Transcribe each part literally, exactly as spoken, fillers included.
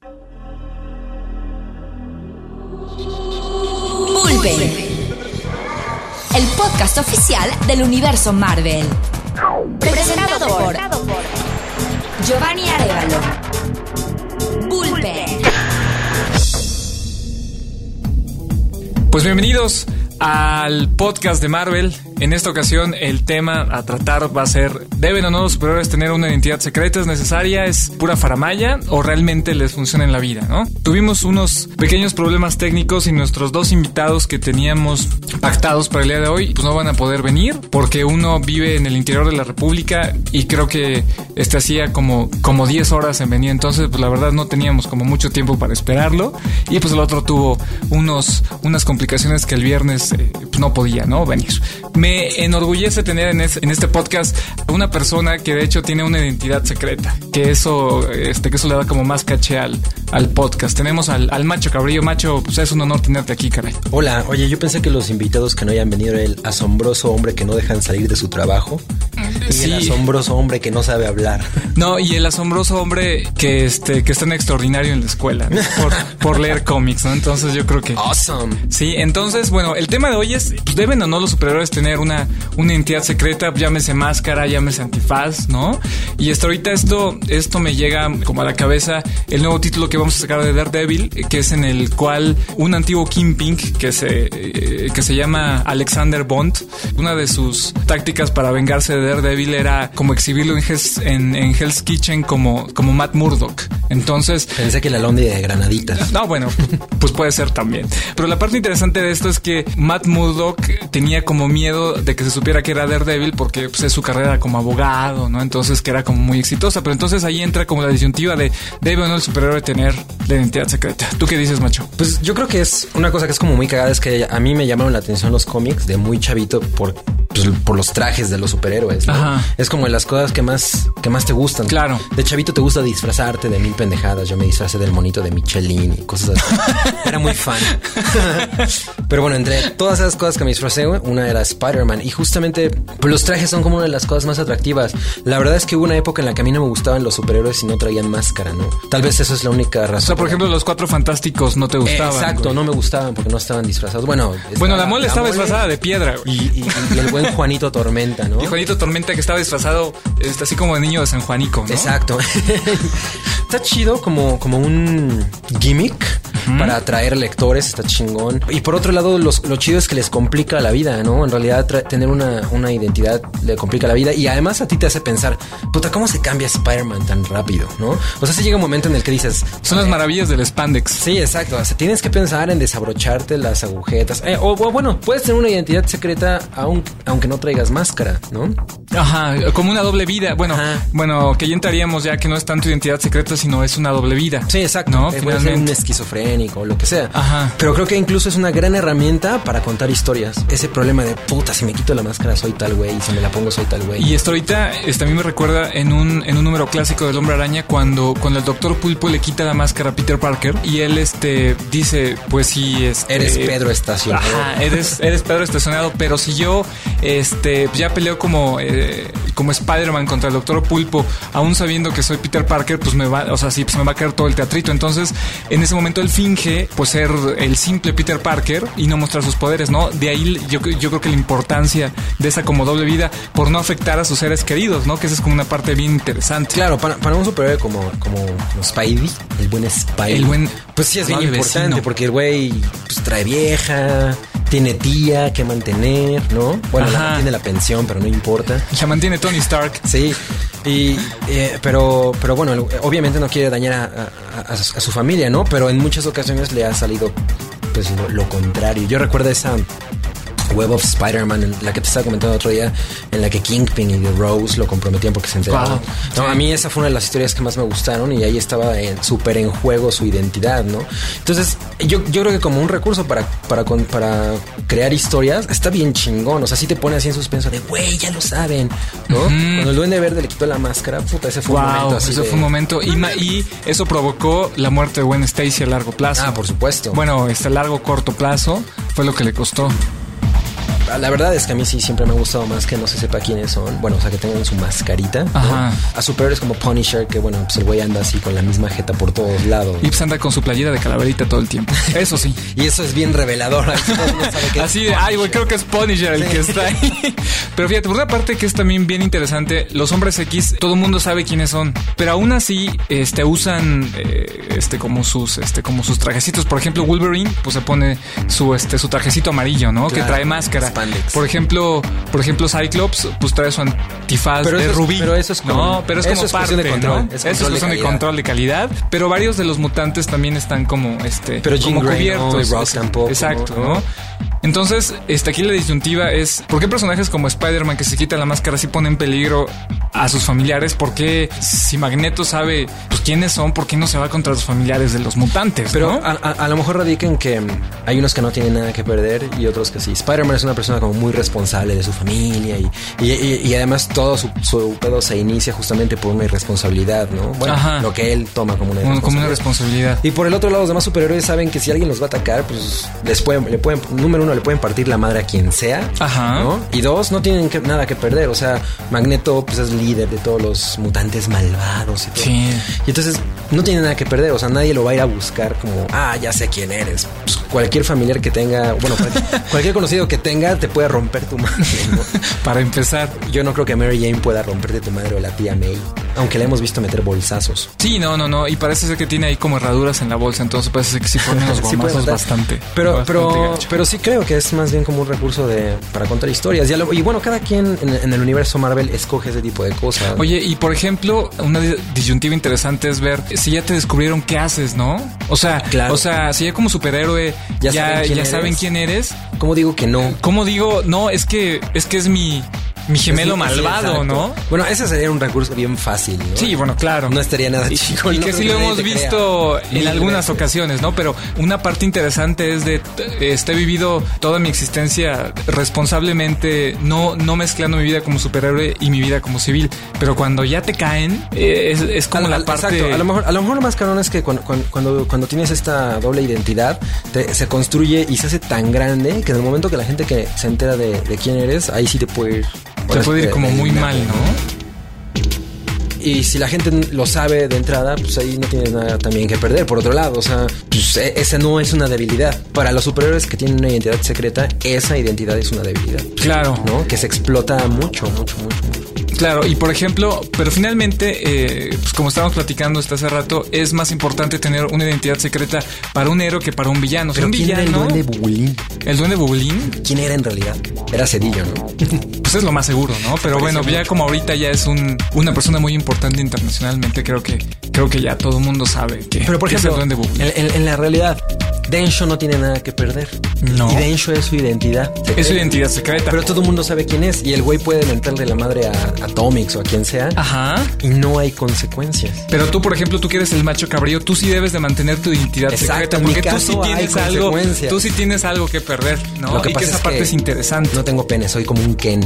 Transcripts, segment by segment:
Bullpen, el podcast oficial del universo Marvel. Presentado por Giovanni Arévalo. Bullpen. Pues bienvenidos al podcast de Marvel. En esta ocasión el tema a tratar va a ser: ¿deben o no los superhéroes tener una identidad secreta? ¿Es necesaria? ¿Es pura faramalla? ¿O realmente les funciona en la vida, no? Tuvimos unos pequeños problemas técnicos y nuestros dos invitados que teníamos pactados para el día de hoy pues no van a poder venir, porque uno vive en el interior de la República y creo que este hacía como, como diez horas en venir. Entonces pues la verdad no teníamos como mucho tiempo para esperarlo, y pues el otro tuvo unos, unas complicaciones que el viernes eh, pues no podía, ¿no? venir. Me enorgullece tener en, es, en este podcast a una persona que de hecho tiene una identidad secreta, que eso, este, que eso le da como más caché al, al podcast. Tenemos al, al Macho Cabrillo. Macho, pues es un honor tenerte aquí, caray. Hola, oye, yo pensé que los invitados que no hayan venido era el asombroso hombre que no dejan salir de su trabajo, y sí, el asombroso hombre que no sabe hablar. No, y el asombroso hombre que este que está en extraordinario en la escuela, ¿no? por, por leer cómics, ¿no? Entonces yo creo que... Awesome. Sí, entonces, bueno, el tema de hoy es, pues, ¿deben o no los superhéroes tener una, una identidad secreta? Llámese máscara, llámese antifaz, ¿no? Y hasta ahorita esto, esto me llega como a la cabeza el nuevo título que vamos a sacar de Daredevil, que es en el cual un antiguo Kingpin que se, eh, que se llama Alexander Bond, una de sus tácticas para vengarse de Daredevil era como exhibirlo en Hell's, en, en Hell's Kitchen como, como Matt Murdock. Entonces... Pensé que la Londi de granaditas. No, bueno, pues puede ser también. Pero la parte interesante de esto es que Matt Murdock tenía como miedo de que se supiera que era Daredevil porque pues, es su carrera como abogado, ¿no? Entonces que era como muy exitosa. Pero entonces ahí entra como la disyuntiva de ¿debe o no el superhéroe tener la identidad secreta? ¿Tú qué dices, Macho? Pues yo creo que es una cosa que es como muy cagada. Es que a mí me llamaron la atención los cómics de muy chavito por... Pues, por los trajes de los superhéroes, ¿no? Ajá. Es como de las cosas que más, que más te gustan. Claro. De chavito te gusta disfrazarte de mil pendejadas. Yo me disfracé del monito de Michelin y cosas así. Era muy fan. Pero bueno, entre todas esas cosas que me disfracé, una era Spider-Man. Y justamente pues, los trajes son como una de las cosas más atractivas. La verdad es que hubo una época en la que a mí no me gustaban los superhéroes y no traían máscara, ¿no? Tal vez eso es la única razón. O sea, por ejemplo, los Cuatro Fantásticos no te gustaban. Exacto, güey. No me gustaban porque no estaban disfrazados. Bueno, bueno, la mole la estaba mole disfrazada de piedra, güey. Y, y, y el buen Juanito Tormenta, ¿no? Y Juanito Tormenta que estaba disfrazado este, así como de niño de San Juanico, ¿no? Exacto. Está chido como, como un gimmick uh-huh. para atraer lectores, está chingón. Y por otro lado, los, lo chido es que les complica la vida, ¿no? En realidad, tra- tener una, una identidad le complica la vida. Y además a ti te hace pensar, puta, ¿cómo se cambia Spider-Man tan rápido, no? O sea, si llega un momento en el que dices... Son las maravillas del spandex. Sí, exacto. O sea, tienes que pensar en desabrocharte las agujetas. Eh, o, o bueno, puedes tener una identidad secreta aun, aunque no traigas máscara, ¿no? Ajá, como una doble vida. Bueno, Ajá. bueno, que ya entraríamos ya que no es tanto identidad secreta, sino es una doble vida. Sí, exacto. ¿No? Eh, puede ser un esquizofrénico o lo que sea. Ajá. Pero creo que incluso es una gran herramienta para contar historias. Ese problema de puta, si me quito la máscara soy tal güey, y si me la pongo soy tal güey. Y esto ahorita este, a mí me recuerda en un, en un número clásico del Hombre Araña cuando, cuando el Doctor Pulpo le quita la máscara a Peter Parker y él este dice, pues sí, este, eres Pedro estacionado. Ajá, eres, eres Pedro estacionado, pero si yo este ya peleo como, eh, como Spider-Man contra el Doctor Pulpo, aún sabiendo que soy Peter Parker, pues me va, o sea, sí, pues me va a caer todo el teatrito. Entonces, en ese momento él finge pues ser el simple Peter Parker y no mostrar sus poderes, ¿no? De ahí yo, yo creo que la importancia de esa como doble vida por no afectar a sus seres queridos, ¿no? Que esa es como una parte bien interesante. Claro, para, para un superhéroe como, como, como Spidey, el buen Spidey. El buen... Pues sí es bien importante vecino. Porque el güey pues, trae vieja, tiene tía que mantener, ¿no? Bueno, la mantiene la pensión, pero no importa. La mantiene Tony Stark. Sí, y, eh, pero, pero bueno, obviamente no quiere dañar a, a, a, a su familia, ¿no? Pero en muchas ocasiones le ha salido pues lo, lo contrario. Yo recuerdo esa Web of Spider-Man, la que te estaba comentando el otro día, en la que Kingpin y The Rose lo comprometían porque se enteraron. Wow. No, a mí esa fue una de las historias que más me gustaron y ahí estaba súper en juego su identidad, ¿no? Entonces, yo, yo creo que como un recurso para, para, para crear historias, está bien chingón. O sea, sí te pone así en suspenso de, güey, ya lo saben, ¿no? Uh-huh. Cuando el Duende Verde le quitó la máscara, puta, ese fue wow, un momento así ese de... fue un momento. Y, ma- y eso provocó la muerte de Gwen Stacy a largo plazo. Ah, por supuesto. Bueno, este largo corto plazo fue lo que le costó. la verdad es que a mí sí siempre me ha gustado más que no se sepa quiénes son. Bueno, o sea, que tengan su mascarita, ¿no? Ajá. A superhéroes como Punisher, que bueno, pues el güey anda así con la misma jeta por todos lados. Y pues anda con su playera de calaverita todo el tiempo. Eso sí. Y eso es bien revelador. Así de, ay, güey, creo que es Punisher el sí. que está ahí. Pero fíjate, por una parte que es también bien interesante, los hombres X, todo el mundo sabe quiénes son, pero aún así, este, usan, eh, este, como sus, este, como sus trajecitos. Por ejemplo, Wolverine, pues se pone su, este, su trajecito amarillo, ¿no? Claro, que trae máscara. Spandex. Por ejemplo, por ejemplo, Cyclops, pues trae su antifaz pero de es, rubí. Pero eso es como, no, pero es como es parte, de control, ¿no? Es eso es cuestión de, de control de calidad. Pero varios de los mutantes también están como, este, pero como Grey, cubiertos. No, Rock tampoco. Exacto, ¿no? ¿no? Entonces, este, aquí la disyuntiva es ¿por qué personajes como Spider-Man que se quitan la máscara sí ponen en peligro a sus familiares? ¿Por qué si Magneto sabe pues quiénes son, por qué no se va contra los familiares de los mutantes? Pero ¿no? a, a, a lo mejor radica en que hay unos que no tienen nada que perder y otros que sí. Spider-Man es una persona como muy responsable de su familia y, y, y, y además todo su, su pedo se inicia justamente por una irresponsabilidad, ¿no? Bueno, Ajá. lo que él toma como una irresponsabilidad. Como una responsabilidad. Y por el otro lado, los demás superhéroes saben que si alguien los va a atacar, pues les pueden, le pueden, número uno, le pueden partir la madre a quien sea. Ajá. ¿no? Y dos, no tienen que, nada que perder. O sea, Magneto pues es líder de todos los mutantes malvados y todo. Sí. Y entonces no tiene nada que perder. O sea, nadie lo va a ir a buscar como, ah, ya sé quién eres. Pues cualquier familiar que tenga, bueno, cualquier, cualquier conocido que tenga te puede romper tu madre, ¿no? Para empezar, yo no creo que Mary Jane pueda romperte tu madre o la tía May, aunque la hemos visto meter bolsazos. Sí, no, no, no. Y parece ser que tiene ahí como herraduras en la bolsa. Entonces parece ser que sí ponen los gomazos sí bastante. Pero, bastante pero, gacho. pero sí creo que es más bien como un recurso de para contar historias. Y, lo, y bueno, cada quien en, en el universo Marvel escoge ese tipo de cosas. Oye, y por ejemplo, una disyuntiva interesante es ver si ya te descubrieron qué haces, ¿no? O sea, claro. o sea, si ya como superhéroe ya, ya saben quién, ya saben quién eres. ¿Cómo digo que no? ¿Cómo digo? No, es que es que es mi Mi gemelo es, malvado, sí, ¿no? Bueno, ese sería un recurso bien fácil, ¿no? Sí, bueno, claro. No estaría nada chico. Y, y que sí lo hemos visto en algunas veces. ocasiones, ¿no? Pero una parte interesante es de este, he vivido toda mi existencia responsablemente, no, no mezclando mi vida como superhéroe y mi vida como civil. Pero cuando ya te caen, eh, es, es como a, la parte... Exacto. A lo mejor, a lo mejor lo más cabrón es que cuando, cuando, cuando tienes esta doble identidad, te, se construye y se hace tan grande que en el momento que la gente que se entera de, de quién eres, ahí sí te puede ir... Te puede ir como muy mal, ¿no? Y si la gente lo sabe de entrada, pues ahí no tienes nada también que perder. Por otro lado, o sea, pues esa no es una debilidad. Para los superhéroes que tienen una identidad secreta, esa identidad es una debilidad. Claro. ¿No? Que se explota mucho, mucho, mucho, mucho. Claro, y por ejemplo, pero finalmente, eh, pues como estábamos platicando hasta hace rato, es más importante tener una identidad secreta para un héroe que para un villano. Pero un ¿quién villano, era el duende Bubulín? ¿El duende Bubulín? ¿Quién era en realidad? Era Cedillo, ¿no? Pues es lo más seguro, ¿no? Pero bueno, ya como ahorita ya es un, una persona muy importante internacionalmente, creo que creo que ya todo el mundo sabe que, pero por que ejemplo, es el duende Bubulín. En, en, en la realidad, Densho no tiene nada que perder. No. Y Densho es su identidad secreta. Es su identidad secreta. Pero todo el mundo sabe quién es. Y el güey puede mentarle la madre a Atomics o a quien sea. Ajá. Y no hay consecuencias. Pero tú, por ejemplo, tú que eres el macho cabrío, tú sí debes de mantener tu identidad Exacto, secreta. en Porque mi tú caso sí tienes hay algo. Tú sí tienes algo que perder, ¿no? Lo que y pasa que esa es parte que es interesante. No tengo pene, soy como un Ken.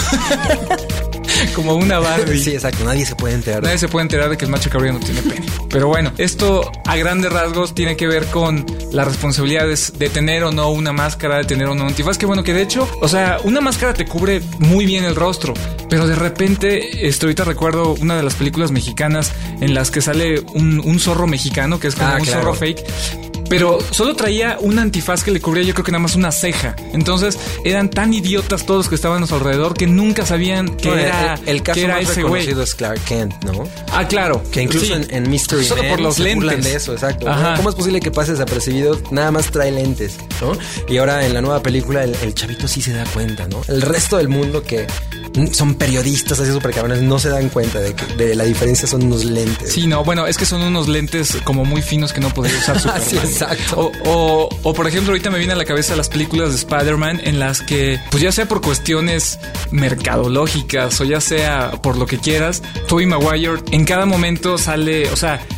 Como una Barbie. Sí, exacto. Nadie se puede enterar. Nadie se puede enterar de que el macho cabrío no tiene pene. Pero bueno, esto a grandes rasgos tiene que ver con las responsabilidades de tener o no una máscara, de tener o no un antifaz. Que bueno, que de hecho, o sea, una máscara te cubre muy bien el rostro. Pero de repente, esto ahorita recuerdo una de las películas mexicanas en las que sale un, un zorro mexicano, que es como ah, un claro. zorro fake. Pero solo traía un antifaz que le cubría, yo creo que nada más una ceja. Entonces eran tan idiotas todos los que estaban a su alrededor que nunca sabían que no, era el, el caso que era más ese reconocido güey. Es Clark Kent, ¿no? Ah, claro. Que incluso sí. en, en Mystery Solo Man por los se lentes de eso, exacto. ¿no? ¿Cómo es posible que pase desapercibido? Nada más trae lentes, ¿no? Y ahora en la nueva película el, el chavito sí se da cuenta, ¿no? El resto del mundo que son periodistas así súper cabrones no se dan cuenta de que de la diferencia son unos lentes. Sí, no, bueno, es que son unos lentes como muy finos que no podría usar Superman. Sí, exacto. O, o O, o por ejemplo, ahorita me viene a la cabeza las películas de Spider-Man en las que, pues ya sea por cuestiones mercadológicas o ya sea por lo que quieras, Tobey Maguire en cada momento sale, o sea,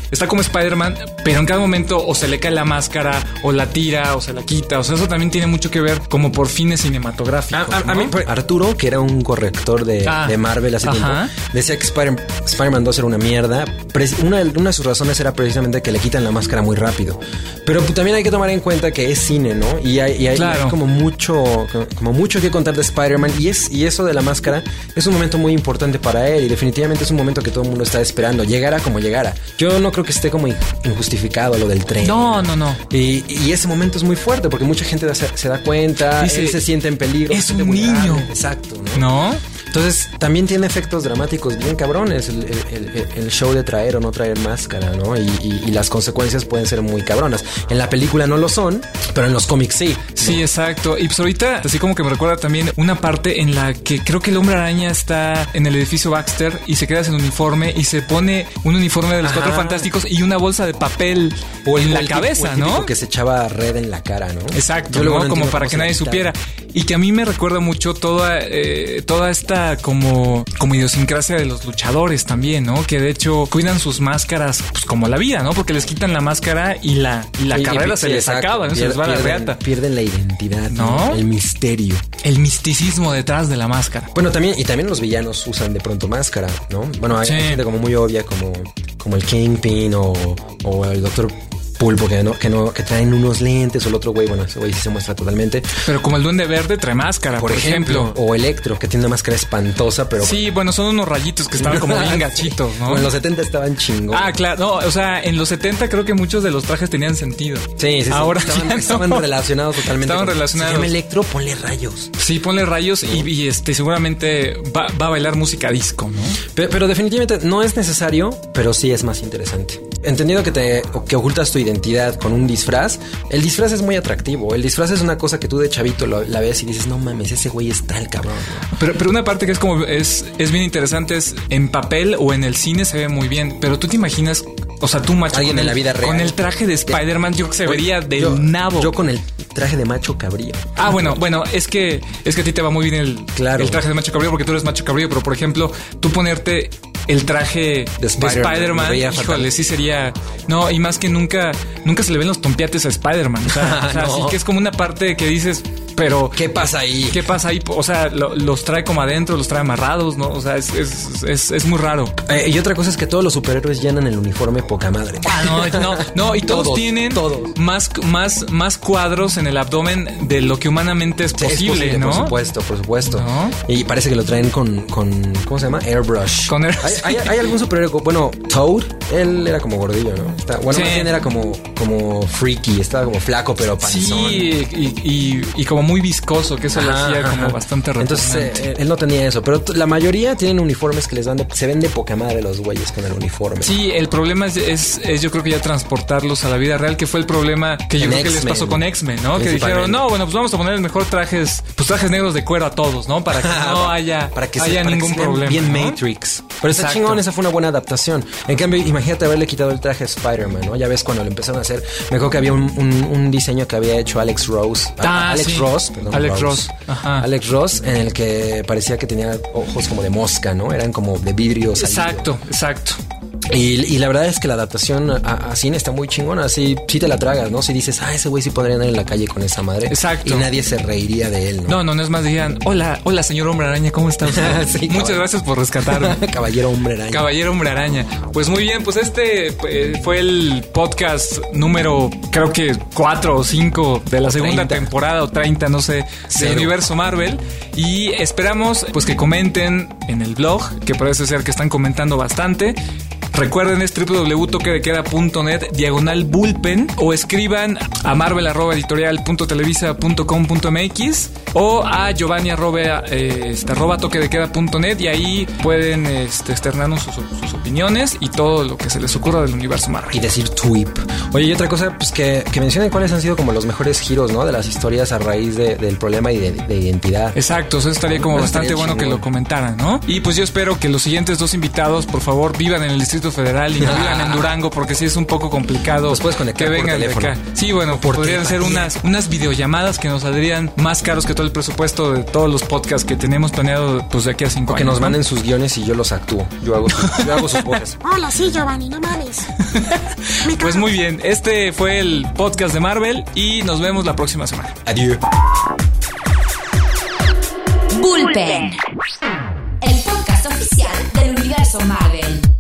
está como Spider-Man, pero en cada momento o se le cae la máscara, o la tira, o se la quita. O sea, eso también tiene mucho que ver como por fines cinematográficos. A, a, ¿no? a mí, Arturo, que era un corrector de, ah, de Marvel hace ajá. tiempo, decía que Spider- Spider-Man dos era una mierda. Una, una de sus razones era precisamente que le quitan la máscara muy rápido. Pero también hay que tomar en cuenta que es cine, ¿no? Y hay, y hay, claro. hay como mucho como mucho que contar de Spider-Man. Y, es, y eso de la máscara es un momento muy importante para él. Y definitivamente es un momento que todo el mundo está esperando. Llegara como llegara. Yo no creo que esté como injustificado lo del tren. No, no, no. Y, y ese momento es muy fuerte porque mucha gente se, se da cuenta. Dice, él se siente en peligro. Es un niño. Exacto, ¿no? ¿No? Entonces también tiene efectos dramáticos bien cabrones el, el, el, el show de traer o no traer máscara, ¿no? Y, y, y las consecuencias pueden ser muy cabronas. En la película no lo son, pero en los cómics sí. Sí, ¿no? exacto. Y pues ahorita, así como que me recuerda también una parte en la que creo que el Hombre Araña está en el edificio Baxter y se queda sin uniforme y se pone un uniforme de los Ajá. Cuatro Fantásticos y una bolsa de papel o en la cabeza, tipo, ¿no? Que se echaba red en la cara, ¿no? Exacto, ¿no? Como para que nadie supiera. Y que a mí me recuerda mucho toda, eh, toda esta como, como idiosincrasia de los luchadores también, ¿no? Que de hecho cuidan sus máscaras pues como la vida, ¿no? Porque les quitan la máscara y la, y la y, carrera y, se sí, les exacto. acaba, ¿no? Pier, se les va pierden, la reata. Pierden la identidad, ¿no? ¿no? El misterio. El misticismo detrás de la máscara. Bueno, también, y también los villanos usan de pronto máscara, ¿no? Bueno, hay sí. gente como muy obvia como, como el Kingpin o, o el Doctor Pulpo, que no, que no, que traen unos lentes, o el otro güey, bueno, ese güey sí se muestra totalmente. Pero como el Duende Verde trae máscara, por, por ejemplo. ejemplo. O Electro, que tiene una máscara espantosa, pero... Sí, bueno, son unos rayitos que estaban como bien gachitos, ¿no? Bueno, en los setenta estaban chingos. Ah, claro, no, o sea, en los setenta creo que muchos de los trajes tenían sentido. Sí, sí, ahora sí. Estaban, no. estaban relacionados totalmente. Estaban con, relacionados. Se llama Electro, ponle rayos. Sí, ponle rayos y, y este seguramente va, va a bailar música disco, ¿no? Pero, pero definitivamente no es necesario, pero sí es más interesante. Entendiendo que te que ocultas tu identidad con un disfraz, el disfraz es muy atractivo. El disfraz es una cosa que tú de chavito lo, la ves y dices, no mames, ese güey es tal cabrón, ¿no? Pero, pero una parte que es como es, es bien interesante es en papel o en el cine se ve muy bien, pero tú te imaginas, o sea, tú macho alguien con en el, la vida real con el traje de Spider-Man, yo creo que se vería del yo, nabo. Yo con el traje de macho cabrío. Ah, bueno, bueno, es que es que a ti te va muy bien el, claro. el traje de macho cabrío porque tú eres macho cabrío, pero por ejemplo, tú ponerte el traje de Spider-Man, Spider-Man híjole, sí sería... No, y más que nunca, nunca se le ven los tompiates a Spider-Man. O sea, o sea no. Así que es como una parte que dices... Pero... ¿Qué pasa ahí? ¿Qué pasa ahí? O sea, lo, los trae como adentro, los trae amarrados, ¿no? O sea, es, es, es, es muy raro. Eh, y otra cosa es que todos los superhéroes llenan el uniforme poca madre. Ah, no, no, no. Y todos, todos tienen todos. Más, más, más cuadros en el abdomen de lo que humanamente es posible, sí, es posible, ¿no? Por supuesto, por supuesto. ¿No? Y parece que lo traen con, con ¿cómo se llama? Airbrush. Con air... ¿Hay, hay, ¿Hay algún superhéroe? Bueno, Toad, él era como gordillo, ¿no? Está, bueno, sí. Más bien era como, como freaky, estaba como flaco, pero panzón. Sí, y, y, y como muy viscoso, que eso lo hacía como bastante repugnante. Entonces, eh, él no tenía eso, pero la mayoría tienen uniformes que les dan de, se ven de poca madre los güeyes con el uniforme. Sí, el problema es, es, es yo creo que ya transportarlos a la vida real, que fue el problema que yo en creo X-Men, que les pasó con X-Men, ¿no? Que dijeron, no, bueno, pues vamos a poner el mejor trajes, pues trajes negros de cuero a todos, ¿no? Para que no haya, para que haya se, ningún para que problema. Bien ¿no? Matrix. Pero está chingón, esa fue una buena adaptación. En cambio, imagínate haberle quitado el traje a Spider-Man, ¿no? Ya ves cuando lo empezaron a hacer. Me acuerdo que había un, un, un diseño que había hecho Alex Rose. Ah, Alex sí. Ross, perdón. Alex Rose. Ross. Ajá. Alex Ross, en el que parecía que tenía ojos como de mosca, ¿no? Eran como de vidrio salido. Exacto, exacto. Y, y la verdad es que la adaptación a, a cine está muy chingona. Así sí te la tragas, ¿no? Si dices, ah, ese güey sí podría andar en la calle con esa madre. Exacto. Y nadie se reiría de él, ¿no? No, no, no es más, dirían, hola, hola, señor Hombre Araña, ¿cómo está usted? Sí, muchas caballero. gracias por rescatarme. Caballero Hombre Araña. Caballero Hombre Araña. Pues muy bien, pues este eh, fue el podcast número, creo que cuatro o cinco de la segunda treinta temporada o treinta, no sé, Cero. del universo Marvel. Y esperamos pues que comenten en el blog, que parece ser que están comentando bastante. Recuerden, es doble u doble u doble u punto toque de queda punto net diagonal bullpen, o escriban a marvel arroba editorial punto televisa punto com punto m x o a giovanni arroba, eh, este, arroba toque de queda punto net, y ahí pueden este, externarnos sus, sus opiniones y todo lo que se les ocurra del universo Marvel. Y decir tweep. Oye, y otra cosa, pues que, que mencionen cuáles han sido como los mejores giros, ¿no? De las historias a raíz de, del problema y de, de identidad. Exacto, eso estaría como Eso bastante estaría bueno chingón. que lo comentaran, ¿no? Y pues yo espero que los siguientes dos invitados, por favor, vivan en el Distrito Distrito Federal y no vivan en Durango, porque sí es un poco complicado Los puedes conectar que por vengan de teléfono. acá. Sí, bueno, Por podrían ser unas, unas videollamadas que nos saldrían más caros que todo el presupuesto de todos los podcasts que tenemos planeado pues de aquí a cinco O que años. nos ¿no? manden sus guiones y yo los actúo. Yo hago, yo hago sus voces. Hola, sí, Giovanni, no mames. Me Pues cago. muy bien, este fue el podcast de Marvel y nos vemos la próxima semana. Adiós. Bullpen, el podcast oficial del universo Marvel.